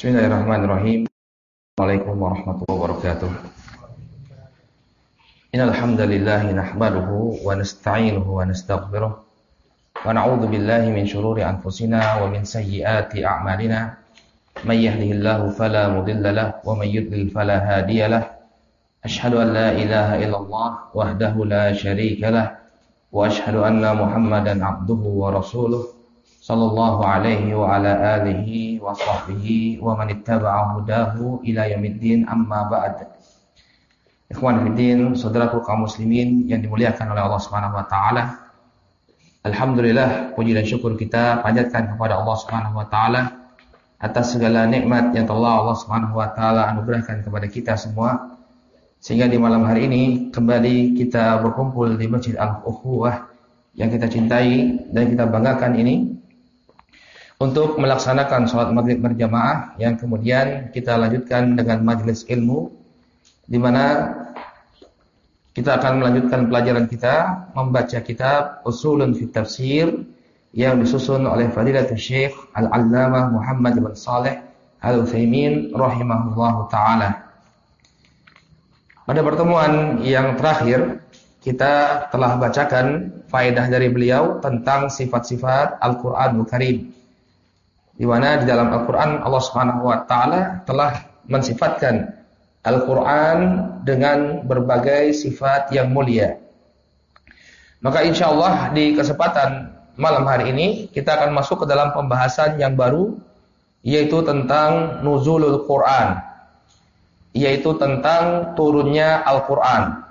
Bismillahirrahmanirrahim. Assalamualaikum warahmatullahi wabarakatuh. Innal hamdalillah nahmaduhu wa nasta'inuhu wa nastaghfiruh wa na'udzu billahi min shururi anfusina wa min sayyiati a'malina. May yahdihillahu fala mudilla lahu wa may yudlil fala hadiya lahu. Asyhadu an la ilaha illallah wahdahu la syarika lahu wa asyhadu anna Muhammadan abduhu wa rasuluh sallallahu alaihi wa ala alihi wa sahbihi wa man ittaba'a hudahu ila yaumiddin, amma ba'd. Ikhwan fillah, saudaraku kaum muslimin yang dimuliakan oleh Allah Subhanahu wa taala. Alhamdulillah, puji dan syukur kita panjatkan kepada Allah Subhanahu wa taala atas segala nikmat yang telah Allah Subhanahu wa taala anugerahkan kepada kita semua, sehingga di malam hari ini kembali kita berkumpul di Masjid Al-Ukhuwah yang kita cintai dan kita banggakan ini untuk melaksanakan sholat maghrib berjamaah, yang kemudian kita lanjutkan dengan majelis ilmu, di mana kita akan melanjutkan pelajaran kita membaca kitab Ushulun fi Tafsir yang disusun oleh Fadilatul Syekh Al-Allamah Muhammad bin Shalih Al-Utsaimin rahimahullahu taala. Pada pertemuan yang terakhir kita telah bacakan faedah dari beliau tentang sifat-sifat Al-Qur'anul Karim, di mana di dalam Al-Quran Allah Subhanahu wa taala telah mensifatkan Al-Quran dengan berbagai sifat yang mulia. Maka insyaallah di kesempatan malam hari ini kita akan masuk ke dalam pembahasan yang baru, yaitu tentang nuzulul Quran, yaitu tentang turunnya Al-Quran.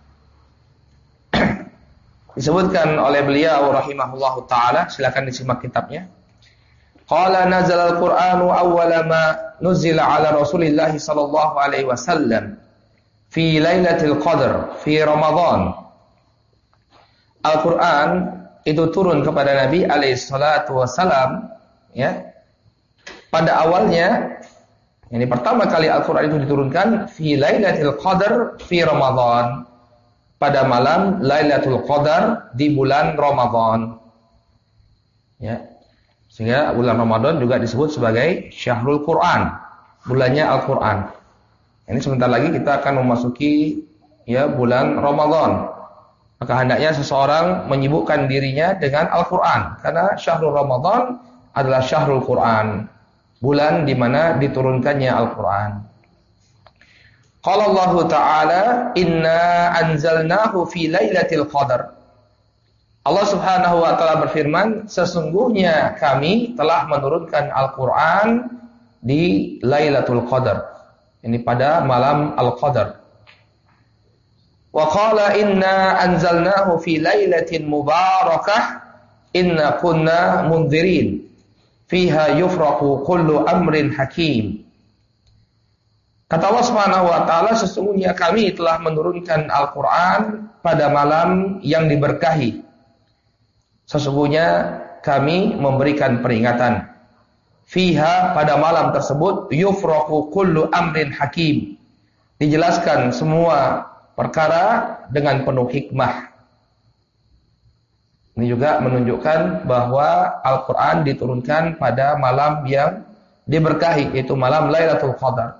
Disebutkan oleh beliau rahimahullahu taala, silakan disimak kitabnya. Qala nazala al-Qur'anu awwala ma nuzila ala Rasulillah sallallahu alaihi wasallam fi Lailatul Qadar fi Ramadan. Al-Qur'an itu turun kepada Nabi alaihi salatu wasallam, ya. Pada awalnya, ini pertama kali Al-Qur'an itu diturunkan fi Lailatul Qadar fi Ramadan, pada malam Lailatul Qadar di bulan Ramadan. Ya. Sehingga bulan Ramadan juga disebut sebagai Syahrul Quran, bulannya Al-Quran. Ini sebentar lagi kita akan memasuki bulan Ramadan. Maka hendaknya seseorang menyibukkan dirinya dengan Al-Quran, karena Syahrul Ramadan adalah Syahrul Quran, bulan di mana diturunkannya Al-Quran. Qala Allah Ta'ala, inna anzalnahu fi lailatul qadar. Allah Subhanahu wa taala berfirman, sesungguhnya kami telah menurunkan Al-Qur'an di Lailatul Qadar. Ini pada malam Al-Qadar. Wa qala inna anzalnahu fi lailatin mubarakah inna kunna mundzirin fiha yufraqu kullu amrin hakim. Kata Allah Subhanahu wa taala, sesungguhnya kami telah menurunkan Al-Qur'an pada malam yang diberkahi. Sesungguhnya kami memberikan peringatan. Fiha, pada malam tersebut, yufraqu kullu amrin hakim. Dijelaskan semua perkara dengan penuh hikmah. Ini juga menunjukkan bahwa Al-Quran diturunkan pada malam yang diberkahi, yaitu malam Lailatul Qadar.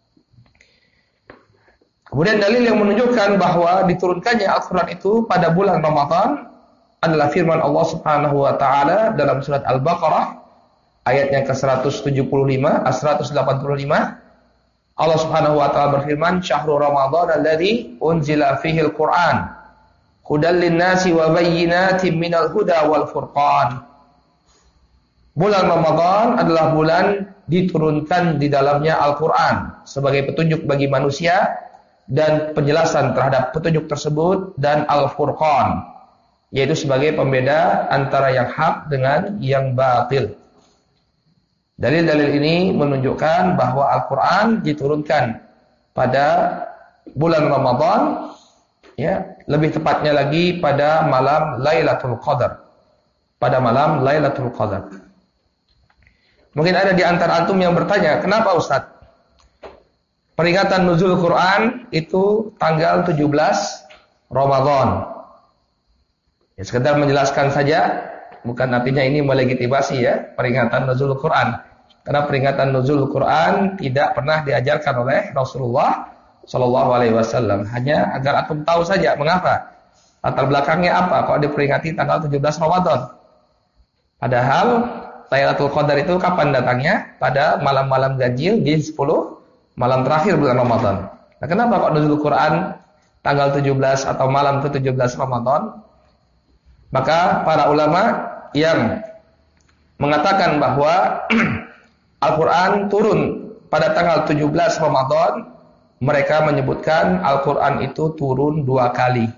Kemudian dalil yang menunjukkan bahwa diturunkannya Al-Quran itu pada bulan Ramadan adalah firman Allah Subhanahu wa taala dalam surat Al-Baqarah ayat yang ke-175, 185. Allah Subhanahu wa taala berfirman, "Syahrul Ramadhan alladzi unzila fihi al-Qur'an hudal lin-nasi wa bayyinatin minal huda wal furqan." Bulan Ramadan adalah bulan diturunkan di dalamnya Al-Qur'an sebagai petunjuk bagi manusia dan penjelasan terhadap petunjuk tersebut, dan Al-Furqan, yaitu sebagai pembeda antara yang hak dengan yang batil. Dalil-dalil ini menunjukkan bahwa Al-Quran diturunkan pada bulan Ramadan, lebih tepatnya lagi pada malam Lailatul Qadar. Pada malam Lailatul Qadar. Mungkin ada di antara antum yang bertanya, kenapa Ustaz? Peringatan nuzul Quran itu tanggal 17 Ramadan. Ya, sekedar menjelaskan saja, bukan artinya ini melegitimasi peringatan nuzul Quran. Karena peringatan nuzul Quran tidak pernah diajarkan oleh Rasulullah Shallallahu Alaihi Wasallam. Hanya agar antum tahu saja mengapa. Latar belakangnya apa? Kok diperingati tanggal 17 Ramadan? Padahal Lailatul Qadar itu kapan datangnya? Pada malam-malam ganjil di 10 malam terakhir bulan Ramadan. Nah, kenapa kok nuzul Quran tanggal 17 atau malam ke-17 Ramadan? Maka para ulama yang mengatakan bahwa Al-Quran turun pada tanggal 17 Ramadan, mereka menyebutkan Al-Quran itu turun 2 kali.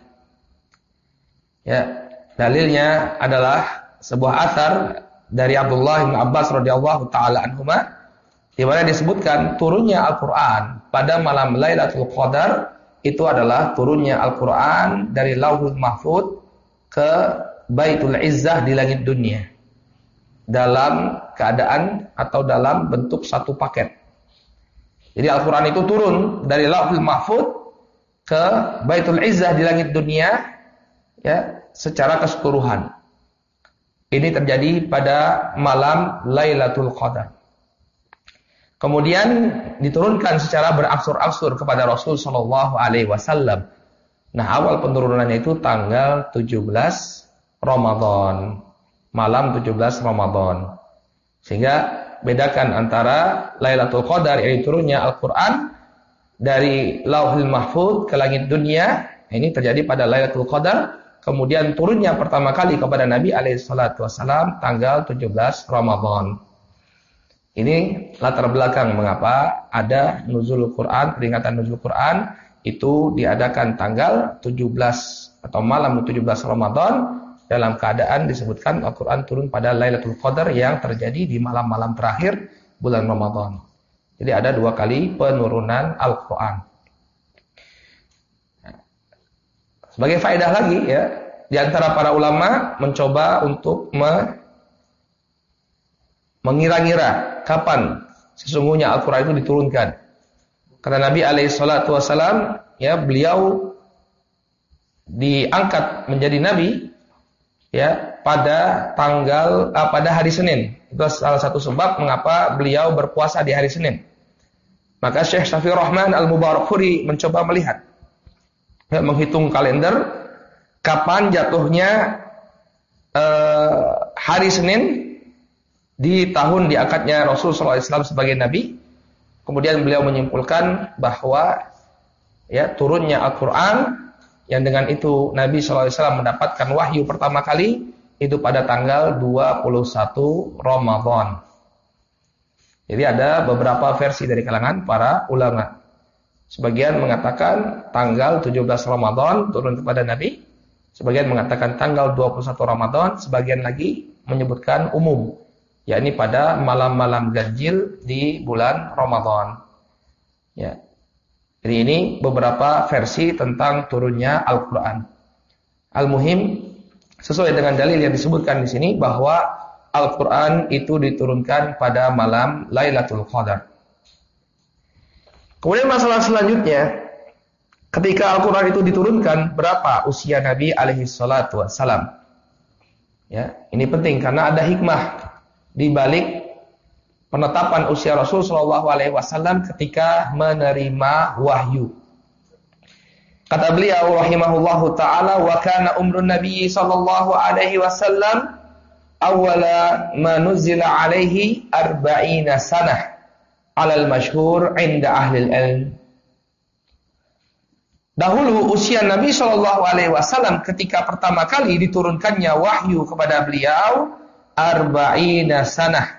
Ya, dalilnya adalah sebuah athar dari Abdullah bin Abbas radhiyallahu taala anhuma, di mana disebutkan turunnya Al-Quran pada malam Lailatul Qadar itu adalah turunnya Al-Quran dari Lauhul Mahfuz ke Baitul Izzah di langit dunia dalam keadaan atau dalam bentuk satu paket. Jadi Al-Quran itu turun dari Lauhul Mahfuz ke Baitul Izzah di langit dunia, ya, secara keseluruhan. Ini terjadi pada malam Lailatul Qadar. Kemudian diturunkan secara berangsur-angsur kepada Rasul Shallallahu Alaihi Wasallam. Nah, awal penurunannya itu tanggal 17 Ramadan, malam 17 Ramadan. Sehingga bedakan antara Lailatul Qadar, yaitu turunnya Al-Quran dari Lauhul Mahfuz ke langit dunia, ini terjadi pada Lailatul Qadar. Kemudian turunnya pertama kali kepada Nabi SAW tanggal 17 Ramadan. Ini latar belakang mengapa ada nuzul Quran, peringatan nuzul Quran itu diadakan tanggal 17 atau malam 17 Ramadan, dalam keadaan disebutkan Al-Quran turun pada Lailatul Qadar yang terjadi di malam-malam terakhir bulan Ramadan. Jadi ada 2 kali penurunan Al-Quran. Sebagai faedah lagi, ya, di antara para ulama mencoba untuk mengira-ngira kapan sesungguhnya Al-Quran itu diturunkan. Karena Nabi SAW, ya, beliau diangkat menjadi Nabi, ya, pada hari Senin. Itu salah satu sebab mengapa beliau berpuasa di hari Senin. Maka Syekh Syafiur Rahman Al-Mubarakfuri mencoba melihat, ya, menghitung kalender kapan jatuhnya hari Senin di tahun diangkatnya Rasulullah SAW sebagai Nabi. Kemudian beliau menyimpulkan bahwa, ya, turunnya Al-Quran yang dengan itu Nabi SAW mendapatkan wahyu pertama kali itu pada tanggal 21 Ramadan. Jadi ada beberapa versi dari kalangan para ulama. Sebagian mengatakan tanggal 17 Ramadan turun kepada Nabi, sebagian mengatakan tanggal 21 Ramadan, sebagian lagi menyebutkan umum, yakni pada malam-malam ganjil di bulan Ramadan. Ya. Jadi ini beberapa versi tentang turunnya Al-Quran. Al-Muhim, sesuai dengan dalil yang disebutkan di sini bahwa Al-Quran itu diturunkan pada malam Lailatul Qadar. Kemudian masalah selanjutnya, ketika Al-Quran itu diturunkan, berapa usia Nabi alaihi salatu wassalam? Ya, ini penting karena ada hikmah di balik penetapan usia Rasul sallallahu alaihi wasallam ketika menerima wahyu. Kata beliau rahimahullahu taala, wa kana umrun Nabi sallallahu alaihi wasallam awwala ma nuzila alaihi 40 sanah 'alal masyhur 'inda ahli ilm. Dahulu usia Nabi sallallahu alaihi wasallam ketika pertama kali diturunkannya wahyu kepada beliau 40 sanah,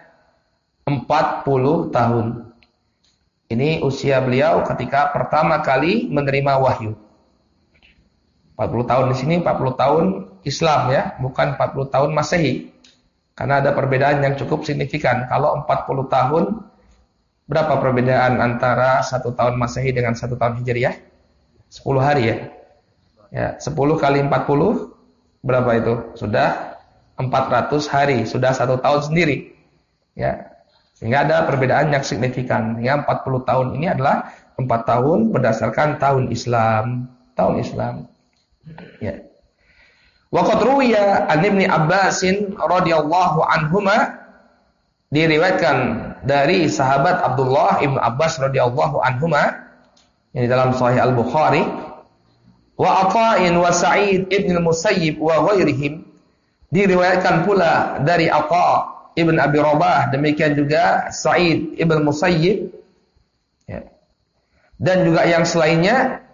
40 tahun. Ini usia beliau ketika pertama kali menerima wahyu. 40 tahun di sini 40 tahun Islam, ya, bukan 40 tahun Masehi. Karena ada perbedaan yang cukup signifikan. Kalau 40 tahun, berapa perbedaan antara 1 tahun Masehi dengan 1 tahun Hijriah? 10 hari, ya. Ya, 10 kali 40 berapa itu? Sudah 400 hari, sudah 1 tahun sendiri. Ya. Sehingga ada perbedaan yang signifikan. Ya, 40 tahun ini adalah 4 tahun berdasarkan tahun Islam. Tahun Islam. Ya. Wa qad ruwiya an Ibnu Abbasin radhiyallahu anhuma, diriwayatkan dari sahabat Abdullah ibn Abbas radhiyallahu anhuma ini dalam Sahih Al-Bukhari, wa Ata'in wa Sa'id ibn al-Musayyib wa ghairihim, diriwayatkan pula dari Atha ibn Abi Rabah, demikian juga Sa'id ibn al-Musayyib, ya, dan juga yang selainnya,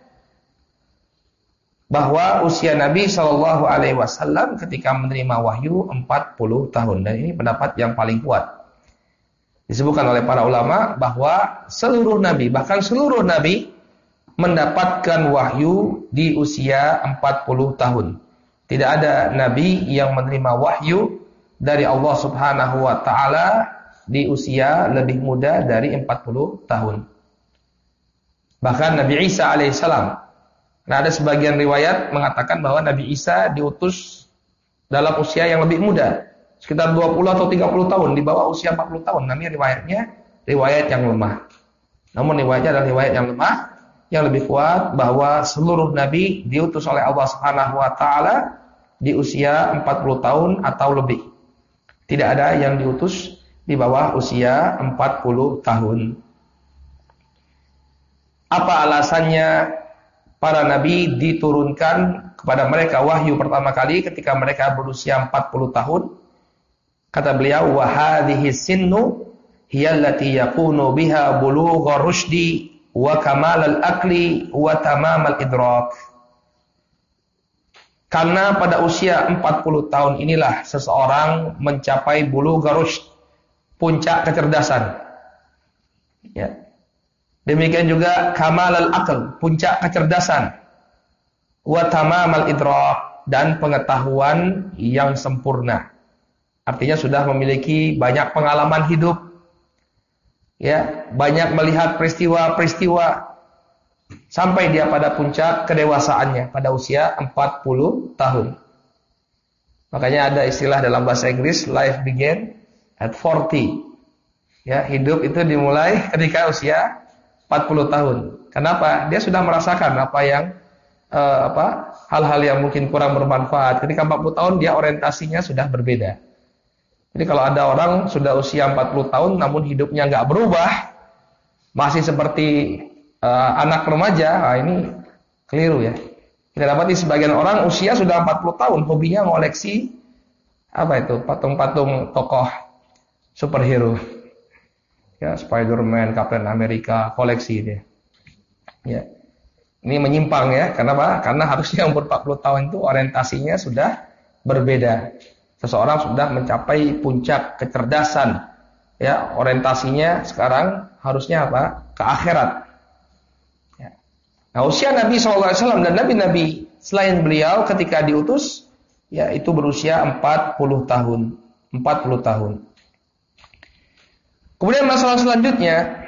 bahwa usia Nabi Shallallahu Alaihi Wasallam ketika menerima wahyu 40 tahun, dan ini pendapat yang paling kuat. Disebutkan oleh para ulama bahwa seluruh Nabi, bahkan seluruh Nabi mendapatkan wahyu di usia 40 tahun. Tidak ada Nabi yang menerima wahyu dari Allah Subhanahu Wa Taala di usia lebih muda dari 40 tahun. Bahkan Nabi Isa alaihissalam, nah, ada sebagian riwayat mengatakan bahwa Nabi Isa diutus dalam usia yang lebih muda, sekitar 20 atau 30 tahun, di bawah usia 40 tahun. Namanya riwayatnya riwayat yang lemah. Namun riwayatnya adalah riwayat yang lemah. Yang lebih kuat bahwa seluruh Nabi diutus oleh Allah Subhanahu Wa Taala di usia 40 tahun atau lebih. Tidak ada yang diutus di bawah usia 40 tahun. Apa alasannya para nabi diturunkan kepada mereka wahyu pertama kali ketika mereka berusia 40 tahun? Kata beliau, wa hadhihi sinnu hiya allati yakunu biha bulugha rusydi wa kamal al-aqli wa tamam al-idrak. Karena pada usia 40 tahun inilah seseorang mencapai bulugha rusyd, puncak kecerdasan. Ya. Demikian juga kamal al-aql, puncak kecerdasan, wa tamam al-idrak, dan pengetahuan yang sempurna. Artinya sudah memiliki banyak pengalaman hidup, ya, banyak melihat peristiwa-peristiwa, sampai dia pada puncak kedewasaannya pada usia 40 tahun. Makanya ada istilah dalam bahasa Inggris, life begin at 40. Ya, hidup itu dimulai ketika usia 40 tahun. Kenapa? Dia sudah merasakan apa yang hal-hal yang mungkin kurang bermanfaat. Ketika 40 tahun dia orientasinya sudah berbeda. Jadi kalau ada orang sudah usia 40 tahun namun hidupnya nggak berubah, masih seperti anak remaja, ini keliru ya. Kita dapati sebagian orang usia sudah 40 tahun hobinya ngoleksi patung-patung tokoh superhero. Ya, Spider-Man, Captain America, koleksi dia. Ya. Ini menyimpang ya. Kenapa? Karena harusnya umur 40 tahun itu orientasinya sudah berbeda. Seseorang sudah mencapai puncak kecerdasan. Ya, orientasinya sekarang harusnya apa? Ke akhirat. Ya. Nah, usia Nabi SAW dan Nabi-Nabi selain beliau ketika diutus, ya itu berusia 40 tahun. 40 tahun. Kemudian masalah selanjutnya,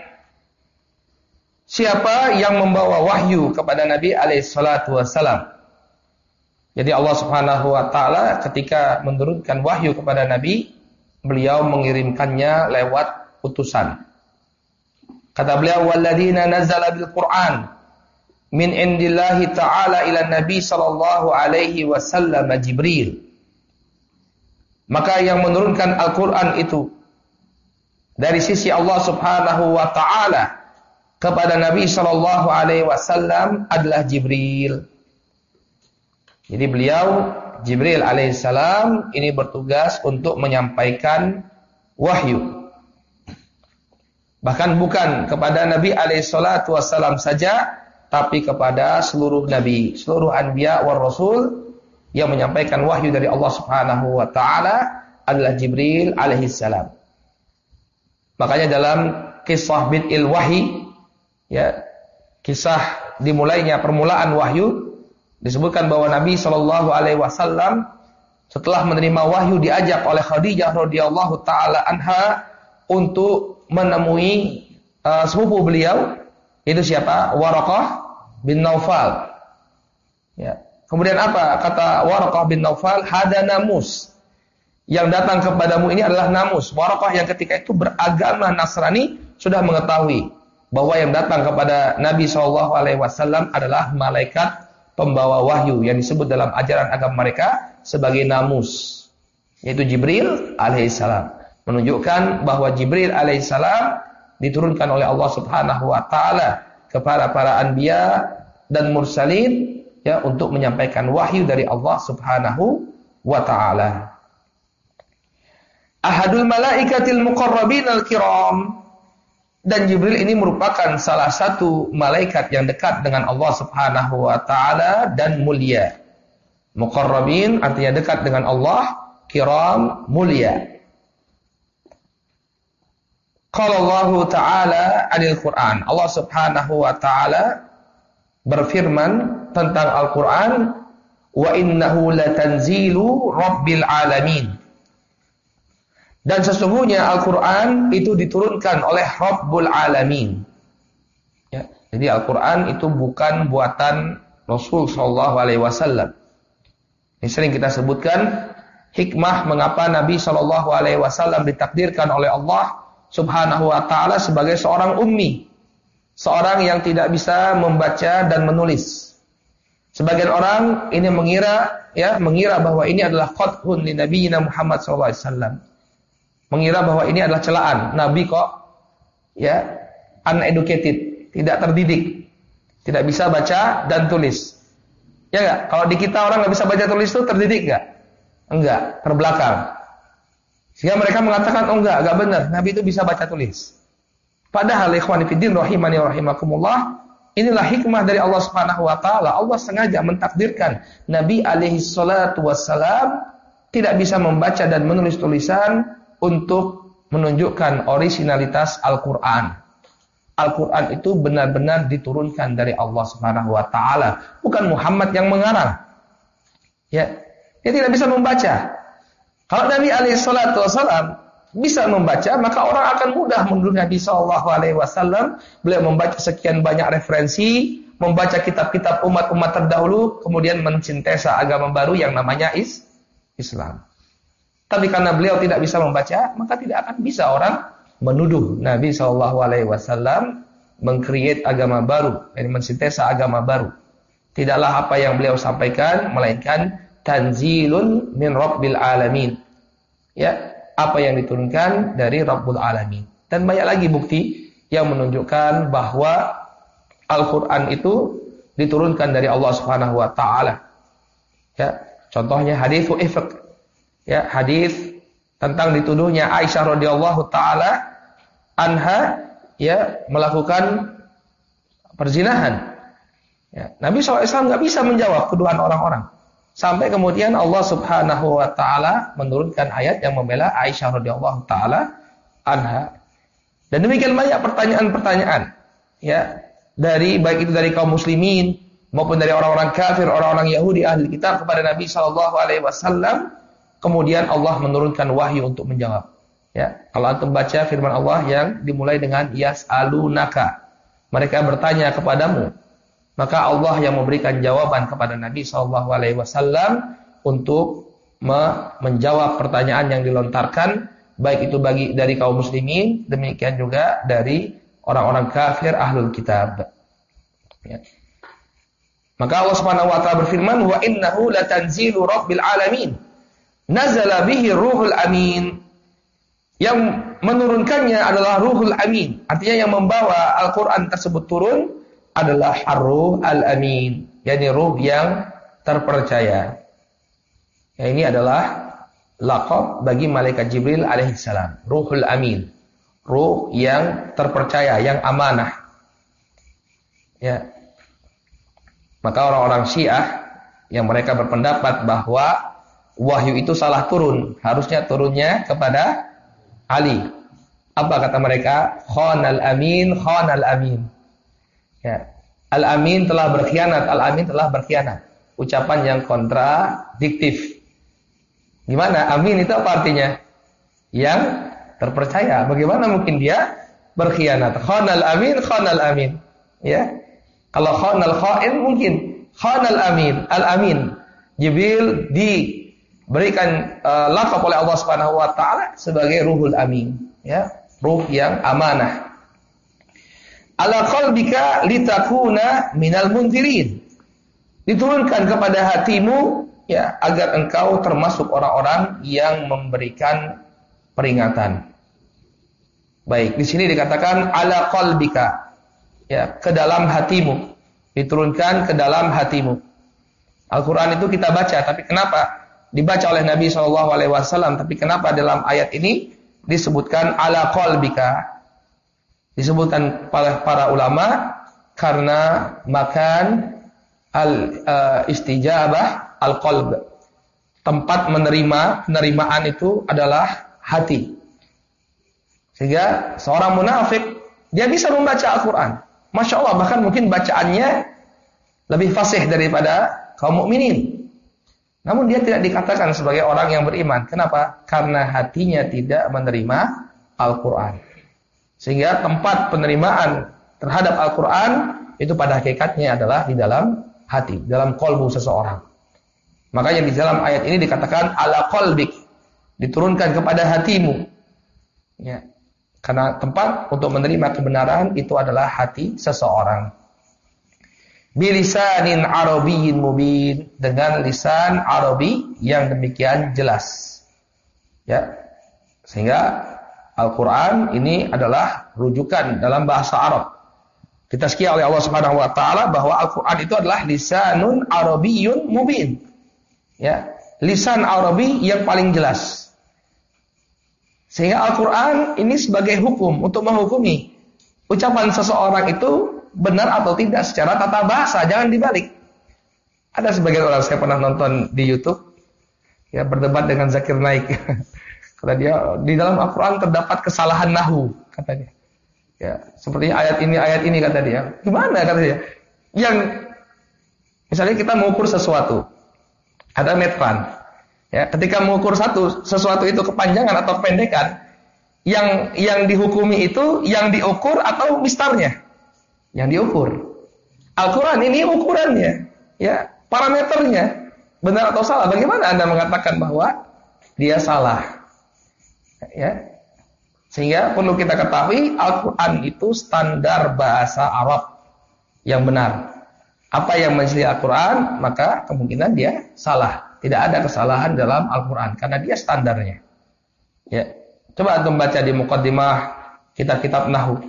siapa yang membawa wahyu kepada Nabi alaihissalam? Jadi Allah Subhanahu Wa Taala ketika menurunkan wahyu kepada Nabi, beliau mengirimkannya lewat utusan. Kata beliau, "Walladzina nazzala bil Qur'an min indillahi ta'ala ila Nabi sallallahu alaihi wasallam Jibril." Maka yang menurunkan Al-Qur'an itu dari sisi Allah Subhanahu Wa Taala kepada Nabi Shallallahu Alaihi Wasallam adalah Jibril. Jadi beliau Jibril alaihissalam ini bertugas untuk menyampaikan wahyu. Bahkan bukan kepada Nabi alaihissalam saja, tapi kepada seluruh Nabi, seluruh anbiya war rasul yang menyampaikan wahyu dari Allah Subhanahu Wa Taala adalah Jibril alaihissalam. Makanya dalam kisah bid'il wahyi, ya, kisah dimulainya permulaan wahyu, disebutkan bahwa Nabi Shallallahu Alaihi Wasallam setelah menerima wahyu diajak oleh Khadijah radhiyallahu taala anha untuk menemui sepupu beliau, itu siapa? Waraqah bin Naufal. Ya. Kemudian apa kata Waraqah bin Naufal? Hada namus. Yang datang kepadamu ini adalah namus. Waraqah yang ketika itu beragama Nasrani sudah mengetahui bahwa yang datang kepada Nabi SAW adalah malaikat pembawa wahyu yang disebut dalam ajaran agama mereka sebagai namus, yaitu Jibril alaihissalam. menunjukkan bahwa Jibril alaihissalam diturunkan oleh Allah Subhanahu wa taala kepada para anbiya dan mursalin ya untuk menyampaikan wahyu dari Allah Subhanahu wa taala. Ahadul malaikatil muqarrabin al-kiram, dan Jibril ini merupakan salah satu malaikat yang dekat dengan Allah Subhanahu wa taala dan mulia. Muqarrabin artinya dekat dengan Allah, kiram mulia. Qala Allah Ta'ala 'anil Qur'an. Allah Subhanahu wa taala berfirman tentang Al-Qur'an, wa innahu latanzilu rabbil alamin. Dan sesungguhnya Al-Qur'an itu diturunkan oleh Rabbul Alamin. Ya, jadi Al-Qur'an itu bukan buatan Rasul sallallahu alaihi wasallam. Ini sering kita sebutkan hikmah mengapa Nabi sallallahu alaihi wasallam ditakdirkan oleh Allah Subhanahu wa taala sebagai seorang ummi, seorang yang tidak bisa membaca dan menulis. Sebagian orang ini mengira bahwa ini adalah qadhun li nabiyina Muhammad sallallahu alaihi wasallam. Mengira bahwa ini adalah celaan, Nabi kok ya uneducated, tidak terdidik, tidak bisa baca dan tulis. Ya enggak? Kalau di kita orang enggak bisa baca tulis itu terdidik enggak? Enggak, terbelakang. Sehingga mereka mengatakan, oh enggak benar, Nabi itu bisa baca tulis. Padahal ikhwan fillah rahimani wa rahimakumullah, inilah hikmah dari Allah Subhanahu wa taala. Allah sengaja mentakdirkan Nabi alaihi salatu wassalam tidak bisa membaca dan menulis tulisan untuk menunjukkan originalitas Al-Qur'an. Al-Qur'an itu benar-benar diturunkan dari Allah Subhanahu wa taala, bukan Muhammad yang mengarang. Ya, dia tidak bisa membaca. Kalau Nabi alaihissalatu wassalam bisa membaca, maka orang akan mudah menuduh Nabi sallallahu alaihi wasallam. Beliau membaca sekian banyak referensi, membaca kitab-kitab umat-umat terdahulu, kemudian mensintesa agama baru yang namanya Islam. Tapi karena beliau tidak bisa membaca, maka tidak akan bisa orang menuduh Nabi sallallahu alaihi wasallam mengcreate agama baru, mensintesa agama baru. Tidaklah apa yang beliau sampaikan melainkan tanzilun min rabbil alamin. Ya, apa yang diturunkan dari Rabbul Alamin. Dan banyak lagi bukti yang menunjukkan bahwa Al-Qur'an itu diturunkan dari Allah Subhanahu wa taala. Ya, contohnya hadits ifk. Ya, hadis tentang dituduhnya Aisyah radhiyallahu taala anha ya melakukan perzinahan. Ya, Nabi SAW enggak bisa menjawab tuduhan orang-orang. Sampai kemudian Allah Subhanahu wa taala menurunkan ayat yang membela Aisyah radhiyallahu taala anha. Dan demikian banyak pertanyaan-pertanyaan ya, baik itu dari kaum muslimin maupun dari orang-orang kafir, orang-orang Yahudi ahli kitab kepada Nabi sallallahu alaihi wasallam. Kemudian Allah menurunkan wahyu untuk menjawab. Ya, kalau antum baca firman Allah yang dimulai dengan yas'alunaka. Mereka bertanya kepadamu. Maka Allah yang memberikan jawaban kepada Nabi SAW untuk menjawab pertanyaan yang dilontarkan, baik itu dari kaum muslimin, demikian juga dari orang-orang kafir ahlul kitab. Ya. Maka Allah Subhanahu wa taala berfirman, wa innahu latanzilu rabbil alamin. Nazala bihi ruhul amin. Yang menurunkannya adalah ruhul amin. Artinya yang membawa Al-Qur'an tersebut turun adalah ar-ruh al-amin, yakni ruh yang terpercaya. Ya, ini adalah laqab bagi malaikat Jibril alaihissalam, ruhul amin, ruh yang terpercaya, yang amanah. Ya. Maka orang-orang Syiah yang mereka berpendapat bahwa wahyu itu salah turun, harusnya turunnya kepada Ali. Apa kata mereka? Khanal amin, khanal amin. Ya. Al-amin telah berkhianat, al-amin telah berkhianat. Ucapan yang kontradiktif. Gimana? Amin itu apa artinya? Yang terpercaya. Bagaimana mungkin dia berkhianat? Khanal amin, khanal amin. Ya. Kalau khanal khain mungkin. Khanal amin, al-amin. Jibril diberikan laqab oleh Allah Subhanahu wa taala sebagai ruhul amin, ya, ruh yang amanah. Ala qalbika litakuna minal munzirin. Diturunkan kepada hatimu ya agar engkau termasuk orang-orang yang memberikan peringatan. Baik, di sini dikatakan ala qalbika, ya, ke dalam hatimu, diturunkan ke dalam hatimu. Al-Quran itu kita baca, tapi kenapa dibaca oleh Nabi SAW? Tapi kenapa dalam ayat ini disebutkan ala qalbika? Disebutkan oleh para ulama karena makan istijabah al-qalb. Tempat penerimaan itu adalah hati. Sehingga seorang munafik dia bisa membaca Al-Quran. Masya Allah, bahkan mungkin bacaannya lebih fasih daripada kaum mukminin. Namun dia tidak dikatakan sebagai orang yang beriman. Kenapa? Karena hatinya tidak menerima Al-Quran. Sehingga tempat penerimaan terhadap Al-Quran itu pada hakikatnya adalah di dalam hati, dalam qalbu seseorang. Makanya di dalam ayat ini dikatakan ala qalbik, diturunkan kepada hatimu. Ya. Karena tempat untuk menerima kebenaran itu adalah hati seseorang. Bilisanin arabiyyin mubin, dengan lisan Arabi yang demikian jelas. Ya. Sehingga Al-Quran ini adalah rujukan dalam bahasa Arab. Ditazkiyah oleh Allah Subhanahu wa taala bahwa Al-Quran itu adalah lisanun arabiyyun mubin. Ya, lisan Arabi yang paling jelas. Sehingga Al-Quran ini sebagai hukum untuk menghukumi ucapan seseorang itu benar atau tidak secara tata bahasa, jangan dibalik. Ada sebagian orang, saya pernah nonton di YouTube, ya, berdebat dengan Zakir Naik. Kata dia, di dalam Al-Quran terdapat kesalahan nahwu, katanya. Ya, seperti ayat ini kata dia. Gimana kata dia? Yang misalnya kita mengukur sesuatu, ada metran. Ya, ketika mengukur sesuatu itu kepanjangan atau kependekan, yang dihukumi itu yang diukur atau mistarnya? Yang diukur. Al-Quran ini ukurannya, ya, parameternya. Benar atau salah? Bagaimana Anda mengatakan bahwa dia salah? Ya. Sehingga perlu kita ketahui Al-Quran itu standar bahasa Arab yang benar. Apa yang menyelisih Al-Quran, maka kemungkinan dia salah. Tidak ada kesalahan dalam Al-Quran karena dia standarnya. Ya, coba antum baca di muqaddimah kitab-kitab nahwu.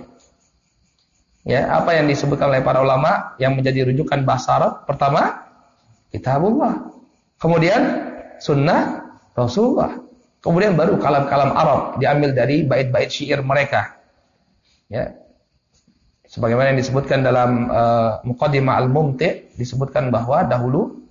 Ya, apa yang disebutkan oleh para ulama yang menjadi rujukan bahasa Arab? Pertama, kitabullah. Kemudian sunnah Rasulullah. Kemudian baru kalam-kalam Arab diambil dari bait-bait syair mereka. Ya. Sebagaimana yang disebutkan dalam Muqaddimah Al-Mumti', disebutkan bahwa dahulu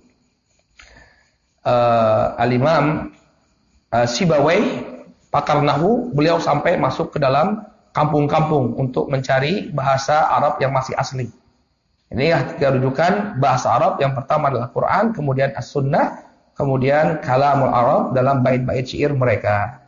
Al-Imam Sibawayh, pakar nahwu, beliau sampai masuk ke dalam kampung-kampung untuk mencari bahasa Arab yang masih asli. Ini tiga rujukan bahasa Arab. Yang pertama adalah Quran, kemudian As-Sunnah, kemudian Kalamul Arab dalam bait-bait syair mereka.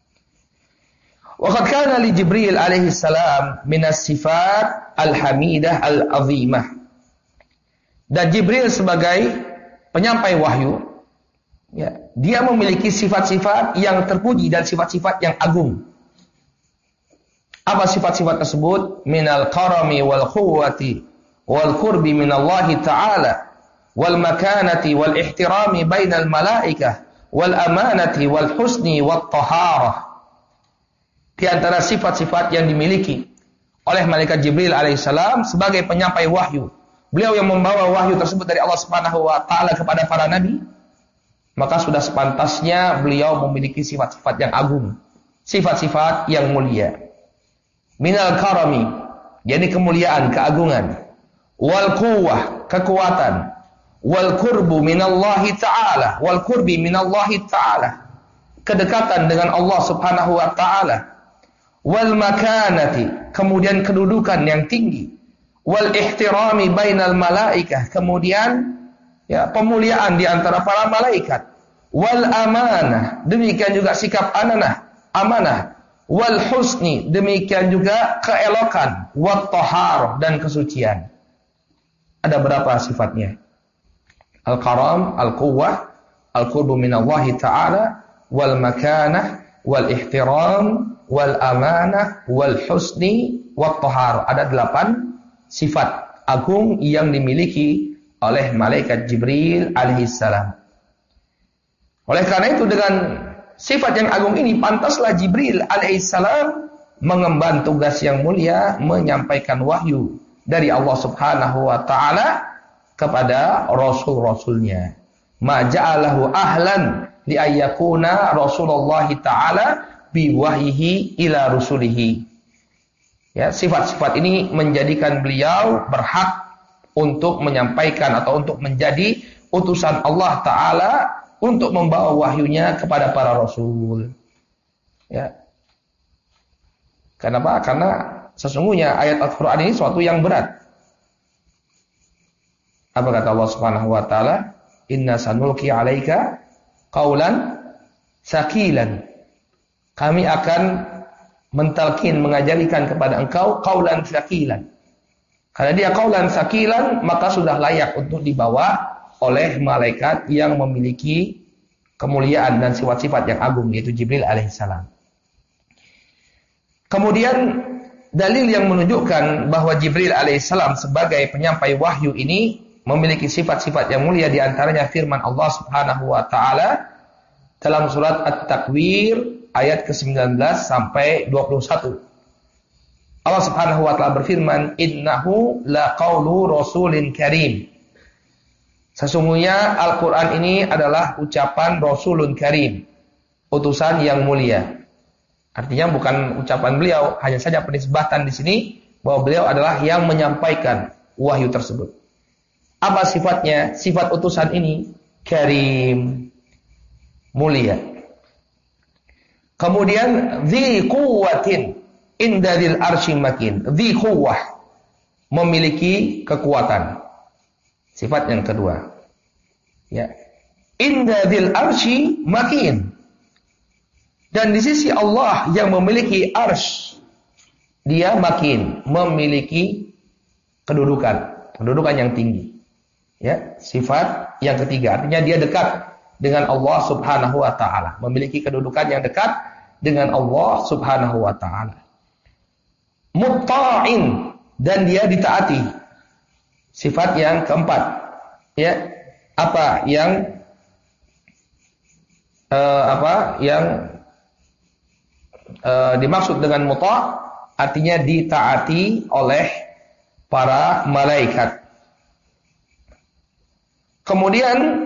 Waqad kana li Jibril alaihi salam minas sifat al-hamidah al-azimah. Dan Jibril sebagai penyampai wahyu, ya, dia memiliki sifat-sifat yang terpuji dan sifat-sifat yang agung. Apa sifat-sifat tersebut? Minal karami wal quwwati wal qurbi minallahi ta'ala wal makanati wal ihtirami bainal malaikah wal amanati wal husni wat taharah. Di antara sifat-sifat yang dimiliki oleh malaikat Jibril alaihissalam sebagai penyampai wahyu, beliau yang membawa wahyu tersebut dari Allah Subhanahu wa taala kepada para nabi, maka sudah sepantasnya beliau memiliki sifat-sifat yang agung, sifat-sifat yang mulia. Minal karami, yakni kemuliaan, keagungan. Wal quwwah, kekuatan. Wal qurbu minallahi ta'ala, wal qurbi minallahi ta'ala, kedekatan dengan Allah Subhanahu wa taala. Wal makanati, kemudian kedudukan yang tinggi. Wal ihtirami bainal malaikah, kemudian ya, pemuliaan di antara para malaikat. Wal amanah, demikian juga sikap amanah. Wal husni, demikian juga keelokan. Wat tahar, dan kesucian. Ada berapa sifatnya? Al-karam, al-quwwah, al-qurbu minallahi ta'ala, wal makanah, wal ihtiram, wal amanah, wal husni, wat tahar. Ada 8 sifat agung yang dimiliki oleh malaikat Jibril alaihissalam. Oleh karena itu dengan sifat yang agung ini pantaslah Jibril alaihissalam mengemban tugas yang mulia menyampaikan wahyu dari Allah Subhanahu wa taala kepada rasul-rasulnya. Ma ja'alahu ahlan li ayyakuna Rasulullah taala bi wahyihi ila rusulihi. Ya, sifat-sifat ini menjadikan beliau berhak untuk menyampaikan atau untuk menjadi utusan Allah taala untuk membawa wahyunya kepada para rasul. Ya. Kenapa? Karena sesungguhnya ayat Al-Qur'an ini suatu yang berat. Apa kata Allah Subhanahu wa taala? Inna sanulqi 'alaika qaulan saqilan. Kami akan mentalkin, mengajarikan kepada engkau qaulan saqilan. Karena dia qaulan saqilan, maka sudah layak untuk dibawa oleh malaikat yang memiliki kemuliaan dan sifat-sifat yang agung, yaitu Jibril alaihissalam. Kemudian dalil yang menunjukkan bahwa Jibril alaihissalam sebagai penyampai wahyu ini memiliki sifat-sifat yang mulia, di antaranya firman Allah Subhanahu wa taala dalam surat At-Takwir ayat ke-19 sampai 21. Allah Subhanahu wa taala berfirman, "Innahu laqaulu rasulin karim." Sesungguhnya Al-Qur'an ini adalah ucapan Rasulun Karim, utusan yang mulia. Artinya bukan ucapan beliau, hanya saja penisbatan di sini bahwa beliau adalah yang menyampaikan wahyu tersebut. Apa sifatnya? Sifat utusan ini karim, mulia. Kemudian dzi quwwatin inda dzil arsy makin. Dzi quwwah, memiliki kekuatan. Sifat yang kedua. Ya. Inda dzil arsy makin. Dan di sisi Allah yang memiliki arsy, dia makin, memiliki kedudukan yang tinggi. Ya, sifat yang ketiga, artinya dia dekat dengan Allah Subhanahu wa taala, memiliki kedudukan yang dekat dengan Allah Subhanahu wa taala. Mutta'in, dan dia ditaati. Sifat yang keempat. Ya, apa yang dimaksud dengan muta', artinya ditaati oleh para malaikat. Kemudian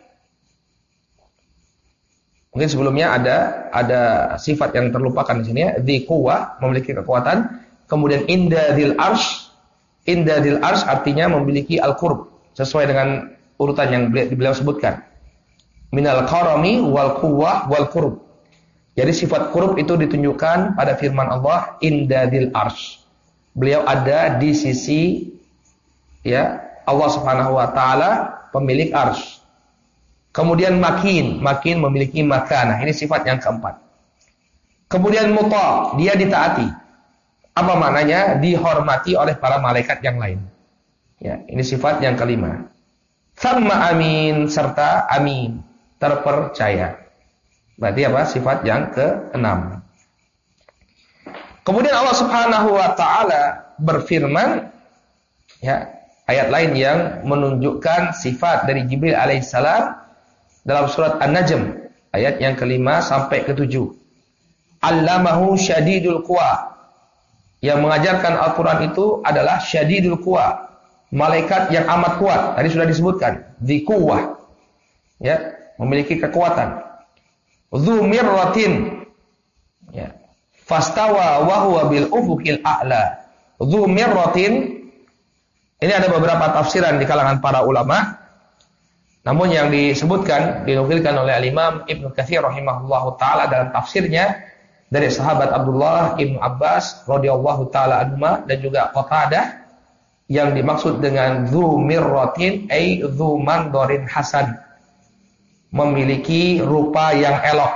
mungkin sebelumnya ada sifat yang terlupakan di sini ya, dzi quwwah, memiliki kekuatan. Kemudian inda dzil arsy artinya memiliki al-qurb, sesuai dengan urutan yang beliau sebutkan. Minal karami wal quwwah wal qurb. Jadi sifat qurb itu ditunjukkan pada firman Allah inda dzil arsy. Beliau ada di sisi ya Allah Subhanahu wa taala, pemilik arsy. Kemudian makin memiliki makanah. Ini sifat yang keempat. Kemudian muta', dia ditaati. Apa maknanya? Dihormati oleh para malaikat yang lain. Ya, ini sifat yang kelima. Tsumma amin, serta amin, terpercaya. Berarti apa? Sifat yang keenam. Kemudian Allah Subhanahu wa taala berfirman, ya, ayat lain yang menunjukkan sifat dari Jibril alaihissalam dalam surat An-Najm ayat yang kelima sampai ketujuh. Allamahu syadidul quwa. Yang mengajarkan Al-Quran itu adalah syadidul quwa, malaikat yang amat kuat. Tadi sudah disebutkan, dzi quwwah, ya, memiliki kekuatan. Dzu mirratin, ya, fastawa wa huwa bil ufuqil a'la. Dzu mirratin, ini ada beberapa tafsiran di kalangan para ulama. Namun yang disebutkan, dinukilkan oleh Al-Imam Ibnu Katsir rahimahullahu taala dalam tafsirnya dari sahabat Abdullah Ibnu Abbas radhiyallahu taala anhuma, dan juga Qatadah, yang dimaksud dengan dzu mirratin ay dzu mandarin hasan, memiliki rupa yang elok.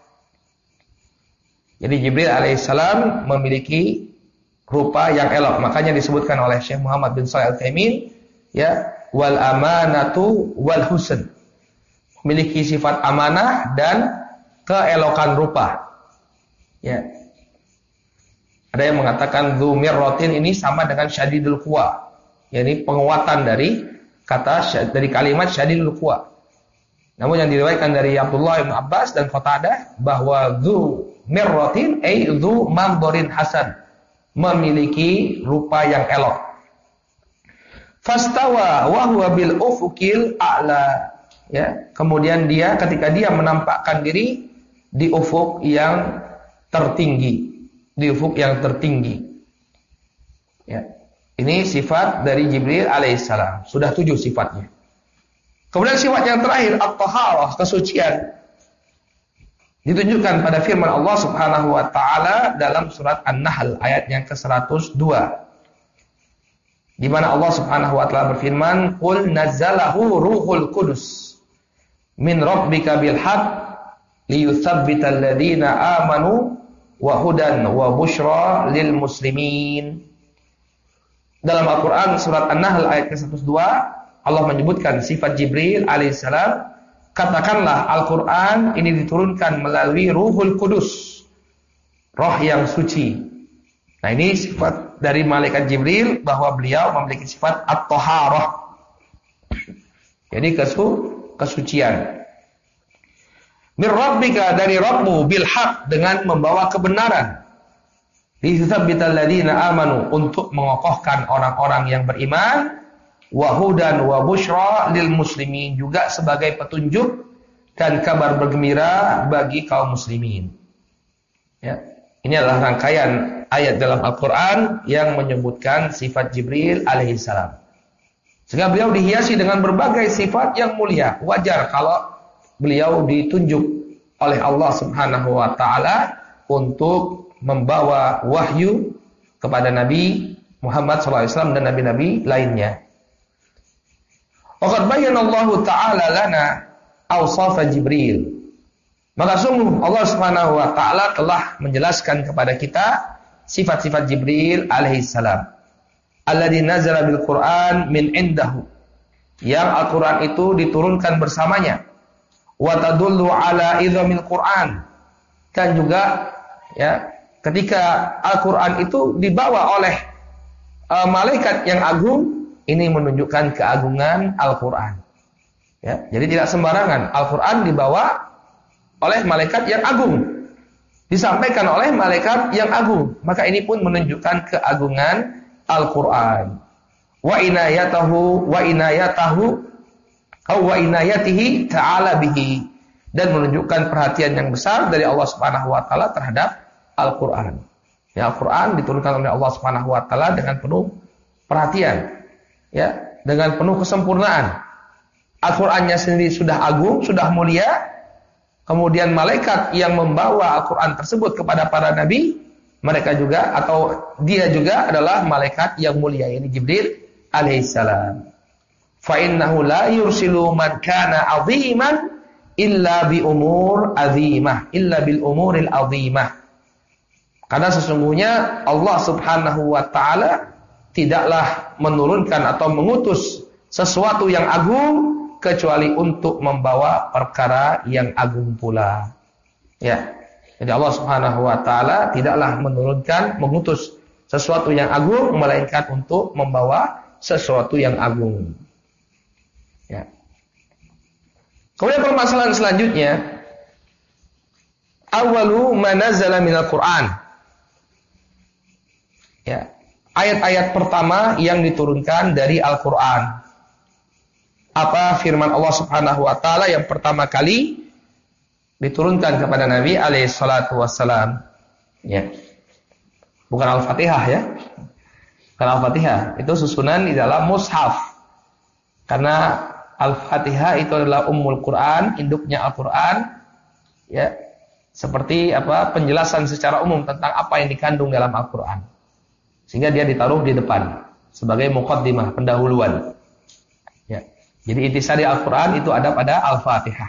Jadi Jibril alaihissalam memiliki rupa yang elok, makanya disebutkan oleh Syekh Muhammad bin Shalih Al-Utsaimin, ya, wal amanatu wal husn, memiliki sifat amanah dan keelokan rupa. Ya. Ada yang mengatakan dzu mirratin ini sama dengan syadidul quwa, yakni penguatan dari kalimat syadidul quwa. Namun yang diriwayatkan dari Abdullah bin Abbas dan Qatadah bahwa dzu mirratin ay dzu mandorin hasan, memiliki rupa yang elok. Fastawa wa huwa bil ufuqil a'la. Ya, kemudian dia ketika dia menampakkan diri di ufuk yang tertinggi, di ufuk yang tertinggi. Ya. Ini sifat dari Jibril alaihissalam. Sudah 7 sifatnya. Kemudian sifat yang terakhir, at-taharah, kesucian. Ditunjukkan pada firman Allah Subhanahu wa taala dalam surat An-Nahl ayat yang ke-102. Di mana Allah Subhanahu wa taala berfirman, "Qul nazzalahu ruhul qudus min rabbika bil haqq liyuthabbital ladzina amanu wa hudan wa busyra lil muslimin." Dalam Al-Qur'an surat An-Nahl ayat ke-102, Allah menyebutkan sifat Jibril alaihissalam. Katakanlah Al-Qur'an ini diturunkan melalui Ruhul Kudus, roh yang suci. Nah, ini sifat dari malaikat Jibril bahwa beliau memiliki sifat at-taharah. Jadi kesucian. Mir rabbika, dari Rabbmu, bil haq, dengan membawa kebenaran. Liyuthabbital ladzina amanu, untuk mengokohkan orang-orang yang beriman. Wa hudan wa busyra lil muslimin, juga sebagai petunjuk dan kabar bergembira bagi kaum muslimin. Ya. Ini adalah rangkaian ayat dalam Al-Qur'an yang menyebutkan sifat Jibril alaihissalam. Sehingga beliau dihiasi dengan berbagai sifat yang mulia. Wajar kalau beliau ditunjuk oleh Allah Subhanahu wa taala untuk membawa wahyu kepada Nabi Muhammad SAW dan nabi-nabi lainnya. Waqad bayyana Allah Ta'ala lana awsaf Jibril. Maka sungguh Allah Subhanahu wa taala telah menjelaskan kepada kita sifat-sifat Jibril alaihissalam. Alladzi nazala bil Qur'an min indahu. Yang Al-Qur'an itu diturunkan bersamanya. Wa tadullu ala idzamil Qur'an. Dan juga ya, ketika Al-Qur'an itu dibawa oleh malaikat yang agung, ini menunjukkan keagungan Al-Qur'an. Ya, jadi tidak sembarangan. Al-Qur'an dibawa oleh malaikat yang agung, disampaikan oleh malaikat yang agung. Maka ini pun menunjukkan keagungan Al-Qur'an. Wa inayatahu wa inayatihi ta'ala bihi, dan menunjukkan perhatian yang besar dari Allah Subhanahu wa taala terhadap Al-Qur'an. Ya, Al-Qur'an diturunkan oleh Allah Subhanahu wa taala dengan penuh perhatian. Ya, dengan penuh kesempurnaan. Al-Qur'annya sendiri sudah agung, sudah mulia. Kemudian malaikat yang membawa Al-Qur'an tersebut kepada para nabi, mereka juga atau dia juga adalah malaikat yang mulia, ini Jibril alaihissalam. Fa innahu la yursilu man kana 'aziman illa bi umur 'azimah, illa bil umuril 'azimah. Karena sesungguhnya Allah Subhanahu wa taala tidaklah menurunkan atau mengutus sesuatu yang agung kecuali untuk membawa perkara yang agung pula. Ya. Jadi Allah Subhanahu wa taala tidaklah mengutus sesuatu yang agung melainkan untuk membawa sesuatu yang agung. Ya. Kemudian permasalahan selanjutnya, awwalu ma nazala minal Qur'an. Ya. Ayat-ayat pertama yang diturunkan dari Al-Qur'an. Apa firman Allah Subhanahu wa taala yang pertama kali diturunkan kepada Nabi alaihi salatu wassalam? Ya. Bukan Al-Fatihah ya. Bukan Al-Fatihah, itu susunan di dalam mushaf. Karena Al-Fatihah itu adalah ummul Qur'an, induknya Al-Qur'an. Ya. Seperti penjelasan secara umum tentang apa yang dikandung dalam Al-Qur'an. Sehingga dia ditaruh di depan sebagai muqaddimah, pendahuluan. Ya. Jadi intisari Al-Qur'an itu ada pada Al-Fatihah.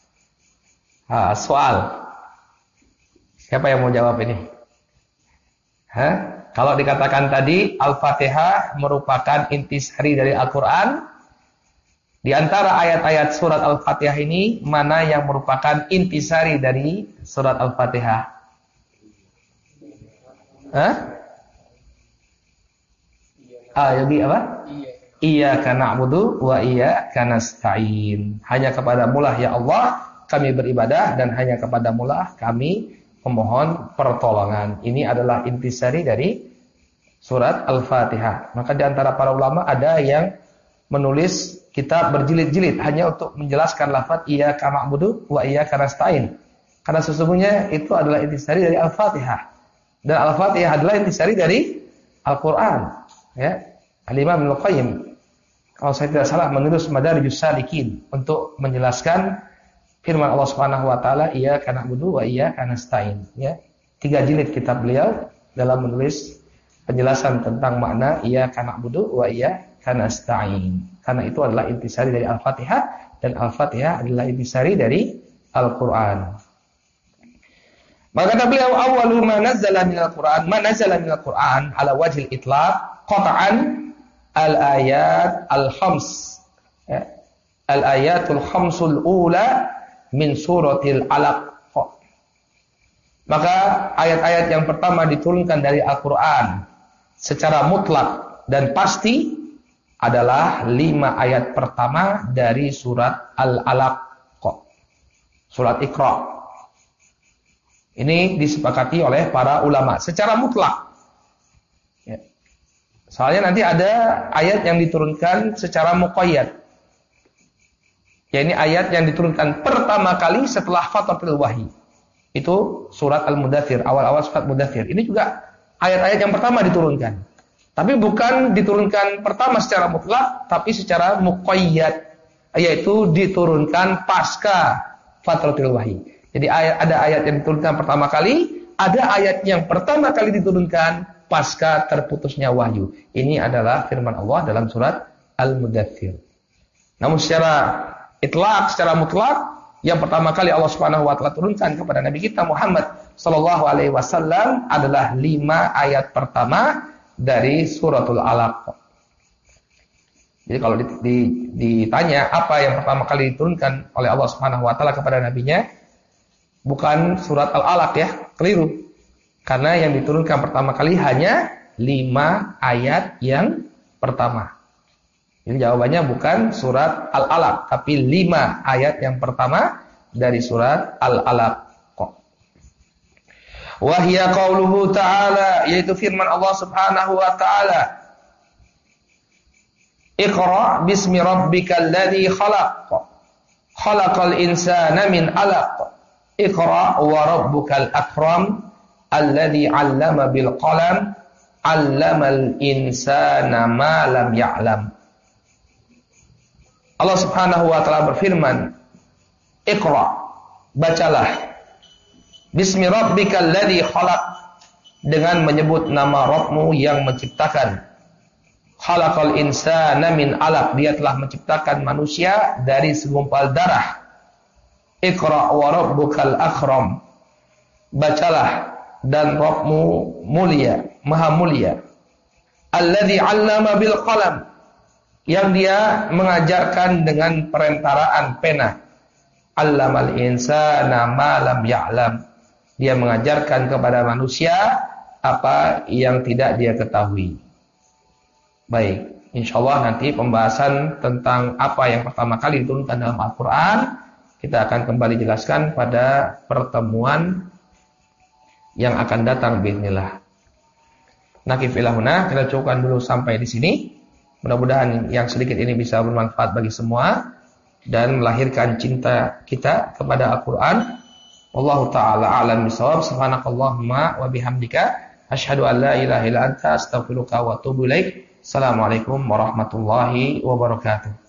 Soal. Siapa yang mau jawab ini? Kalau dikatakan tadi Al-Fatihah merupakan intisari dari Al-Qur'an, di antara ayat-ayat surat Al-Fatihah ini mana yang merupakan intisari dari surat Al-Fatihah? Jadi apa? Iyyaka na'budu wa iyyaka nasta'in. Hanya kepadamu lah ya Allah kami beribadah dan hanya kepadamu lah kami memohon pertolongan. Ini adalah intisari dari surat Al-Fatihah. Maka di antara para ulama ada yang menulis kitab berjilid-jilid hanya untuk menjelaskan lafaz iyyaka na'budu wa iyyaka nasta'in. Karena sesungguhnya itu adalah intisari dari Al-Fatihah. Dan Al-Fatihah adalah intisari dari Al-Qur'an. Ya. Al-Imam Ibnu Qayyim, kalau saya tidak salah, menulis Madarijus Salikin untuk menjelaskan firman Allah Subhanahu wa taala iyyaka na'budu wa iyyaka nasta'in, ya. 3 jilid kitab beliau dalam menulis penjelasan tentang makna iyyaka na'budu wa iyyaka nasta'in. Karena itu adalah intisari dari Al-Fatihah dan Al-Fatihah adalah intisari dari Al-Qur'an. Maka kata beliau awwalu ma nazzala minal Qur'an, ma nazzala minal Qur'an ala wajhil itlaq qat'an al-ayat al-khams, ya. Al-ayatul khamsul ula min suratil Alaq. Maka ayat-ayat yang pertama diturunkan dari Al-Qur'an secara mutlak dan pasti adalah 5 ayat pertama dari surat Al-Alaq, surat Iqra. Ini disepakati oleh para ulama secara mutlak. Soalnya nanti ada ayat yang diturunkan secara muqayyad. Yakni ayat yang diturunkan pertama kali setelah fatratul wahyi. Itu surat Al-Mudaththir, awal-awal surat Mudaththir. Ini juga ayat-ayat yang pertama diturunkan. Tapi bukan diturunkan pertama secara mutlak, tapi secara muqayyad, yaitu diturunkan pasca fatratul wahyi. Jadi ada ayat yang diturunkan pertama kali, ada ayat yang pertama kali diturunkan pasca terputusnya wahyu. Ini adalah firman Allah dalam surat Al-Mudaththir. Namun secara itlaq, secara mutlak, yang pertama kali Allah Subhanahu wa taala turunkan kepada Nabi kita Muhammad sallallahu alaihi wasallam adalah 5 ayat pertama dari suratul Alaq. Jadi kalau ditanya apa yang pertama kali diturunkan oleh Allah Subhanahu wa taala kepada nabinya, bukan surat Al-Alaq ya, keliru. Karena yang diturunkan pertama kali hanya 5 ayat yang pertama. Jadi jawabannya bukan surat Al-Alaq, tapi 5 ayat yang pertama dari surat Al-Alaq. Wahya qauluhu ta'ala, yaitu firman Allah Subhanahu wa ta'ala. Iqra bismi rabbikal ladzi khalaq. Khalaqal insana min 'alaq. Iqra wa rabbukal akram. Alladzi 'allama bil qalam 'allamal insana ma lam ya'lam. Allah Subhanahu wa taala berfirman, Iqra, bacalah, bismi rabbikal ladzi khalaq, dengan menyebut nama Rabbmu yang menciptakan. Khalaqal insana min 'alaq, dia telah menciptakan manusia dari segumpal darah. Iqra wa rabbukal akram, bacalah, dan Rabbmu mulia, maha mulia. Alladzi 'allama bil qalam, yang dia mengajarkan dengan perentaraan pena. 'Allamal insana ma lam ya'lam, dia mengajarkan kepada manusia apa yang tidak dia ketahui. Baik, insyaallah nanti pembahasan tentang apa yang pertama kali diturunkan dalam Al-Qur'an kita akan kembali jelaskan pada pertemuan yang akan datang bismillah. Nakif ilahuna, kita cukupkan dulu sampai di sini. Mudah-mudahan yang sedikit ini bisa bermanfaat bagi semua dan melahirkan cinta kita kepada Al-Qur'an. Wallahu taala a'lam bishawab. Subhanakallahumma wa bihamdika asyhadu an la ilaha illa anta astaghfiruka wa atubu ilaik. Assalamualaikum warahmatullahi wabarakatuh.